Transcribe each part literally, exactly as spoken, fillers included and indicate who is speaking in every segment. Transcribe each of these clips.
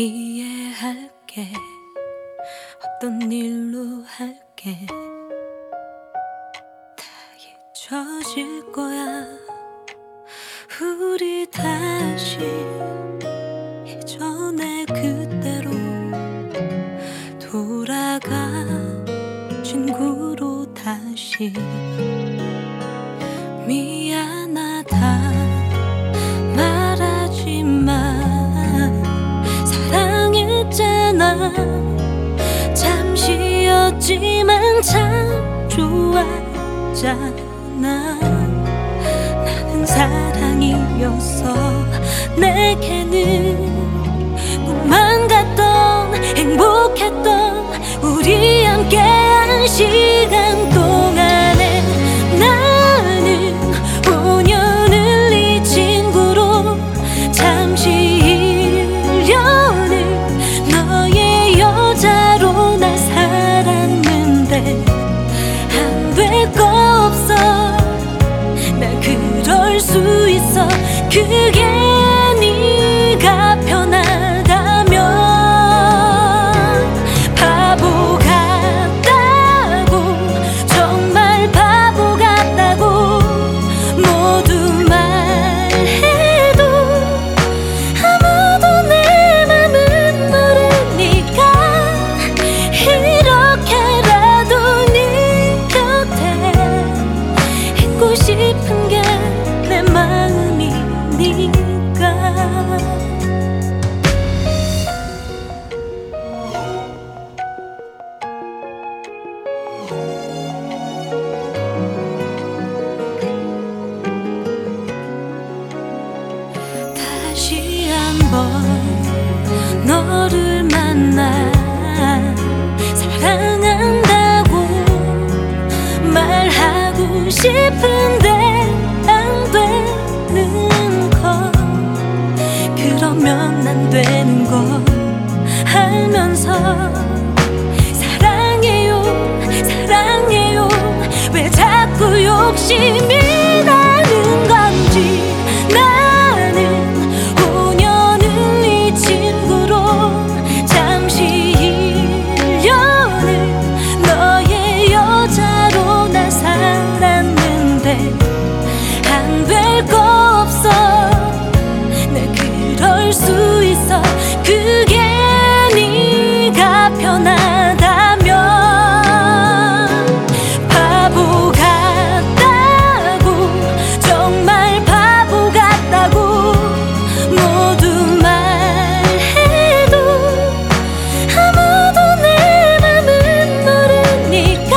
Speaker 1: 이해할게. 없던 일로 할게. 다 잊혀질 거야. 우리 다시 예전의 그때로 돌아가. 친구로 다시. 미안하다 말하지만 사랑했잖아. 잠시였지만 참 좋았잖아. 나는 사랑이었어. 내게는 꿈만 같던 행복했던 우리 함께한 시간 동안에 나는 오 년을 네 친구로 잠시 일 년을 너의 여자로 나 살았는데 안 될 거 없어. 나 그럴 수 있어. 그게 네가 편하다면. 바보 같다고 정말 바보 같다고 모두 말해도 아무도 내 맘은 모르니까 이렇게라도 네 곁에 있고 싶은 게 내 마음이니까. 다시 한번 너를 만나 사랑한다고 말하고 싶은데 안 되는 걸. 그러면 안 되는 걸 알면서 사랑해요 사랑해요 왜 자꾸 욕심이 나는 건지. 나는 오 년을 네 친구로 잠시 일 년을 너의 여자로 나 살았는데 안 될 거 없어. 나 그럴 수 있어. 그게 네가 편하다면. 바보 같다고 정말 바보 같다고 모두 말해도 아무도 내 맘은 모르니까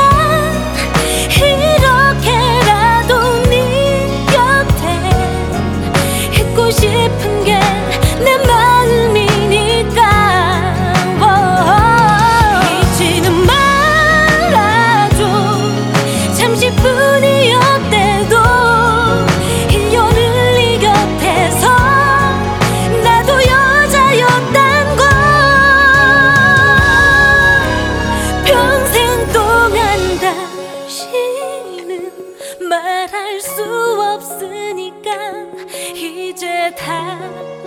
Speaker 1: 이렇게라도 네 곁에 있고 싶은 게 내 마음이니까. 잊지는 말아줘. 잠시뿐이었대도 일 년을 네 곁에서 나도 여자였단 걸. 평생 동안 다시는 말할 수 없으니까 이제 다